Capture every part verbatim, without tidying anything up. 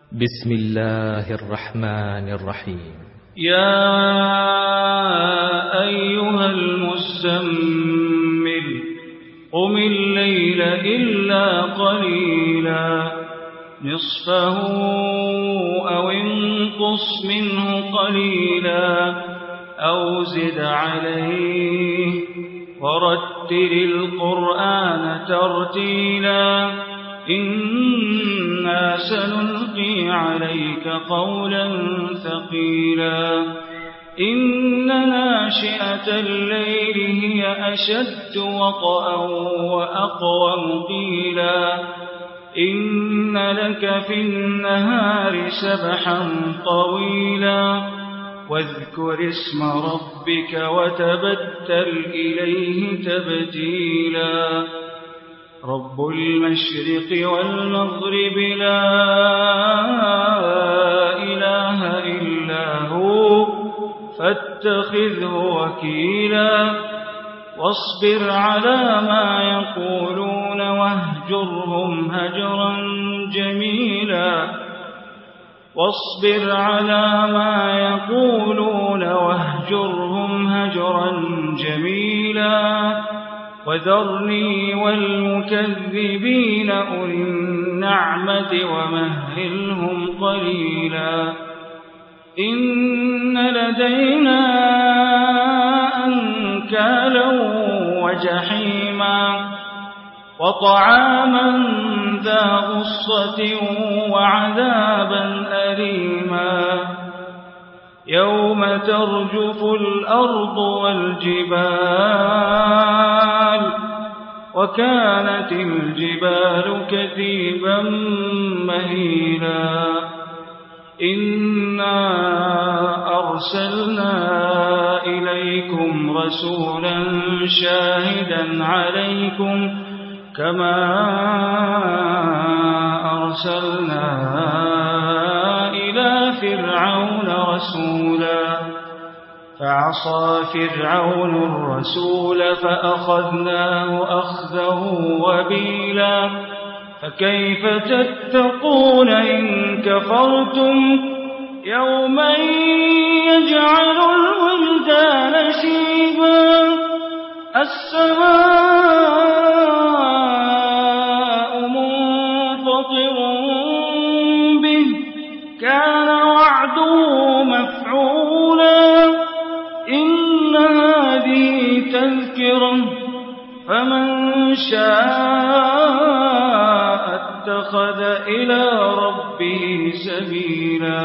بسم الله الرحمن الرحيم. يا أيها المزمل قم الليل إلا قليلا نصفه أو انقص منه قليلا أو زد عليه ورتل القرآن ترتيلا إنا سنلقي عليك قولا ثقيلا إن ناشئة الليل هي أشد وطئا وأقوم قيلا إن لك في النهار سبحا طويلا واذكر اسم ربك وتبتل إليه تبتيلا رب المشرق والمغرب لا إله إلا هو فاتخذه وكيلا واصبر على ما يقولون واهجرهم هجرا جميلا واصبر على ما يقولون واهجرهم هجرا جميلا وذرني والمكذبين أولي النعمة ومهلهم قليلا إن لدينا أنكالا وجحيما وطعاما ذا غصة وعذابا أليما يوم ترجف الأرض والجبال وكانت الجبال كثيبا مهيلا إنا أرسلنا إليكم رسولا شاهدا عليكم كما أرسلنا إلى فرعون رسولا فعصى فرعون الرسول فأخذناه أخذه وبيلا فكيف تتقون إن كفرتم يوما يجعل الولدان شيبا السماء منفطر به كان وعده مفعولا إن هذه تذكرة فمن شاء اتخذ إلى ربه سبيلا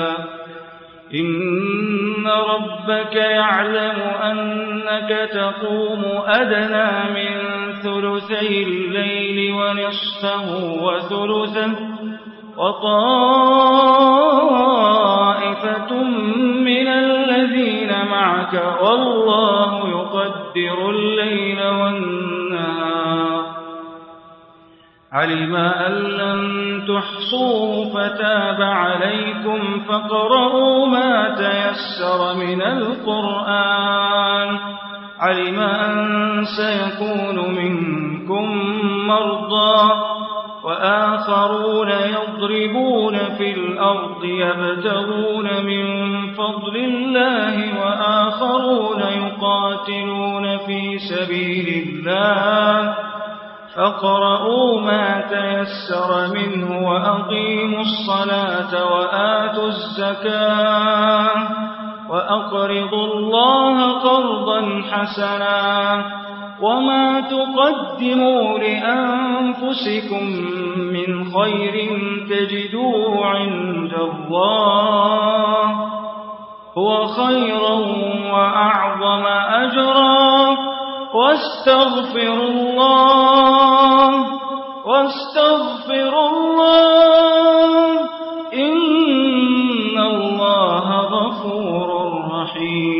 إن ربك يعلم أنك تقوم أدنى من ثلثي الليل ونصفه وثلثه وطائفة من الذين معك والله يقدر الليل والنهار علم أن لن تحصوا فتاب عليكم فاقرؤوا ما تيسر من القرآن علم أن سيكون منكم مرضى وآخرون يضربون في الأرض يبتغون من فضل الله وآخرون يقاتلون في سبيل الله فاقرؤوا ما تيسر منه وأقيموا الصلاة وآتوا الزكاة وأقرضوا الله قرضا حسنا وما تقدموا لأنفسكم من خير تجدوه عند الله هو خيرا وأعظم أجرا واستغفر الله واستغفر الله إن الله غفور رحيم.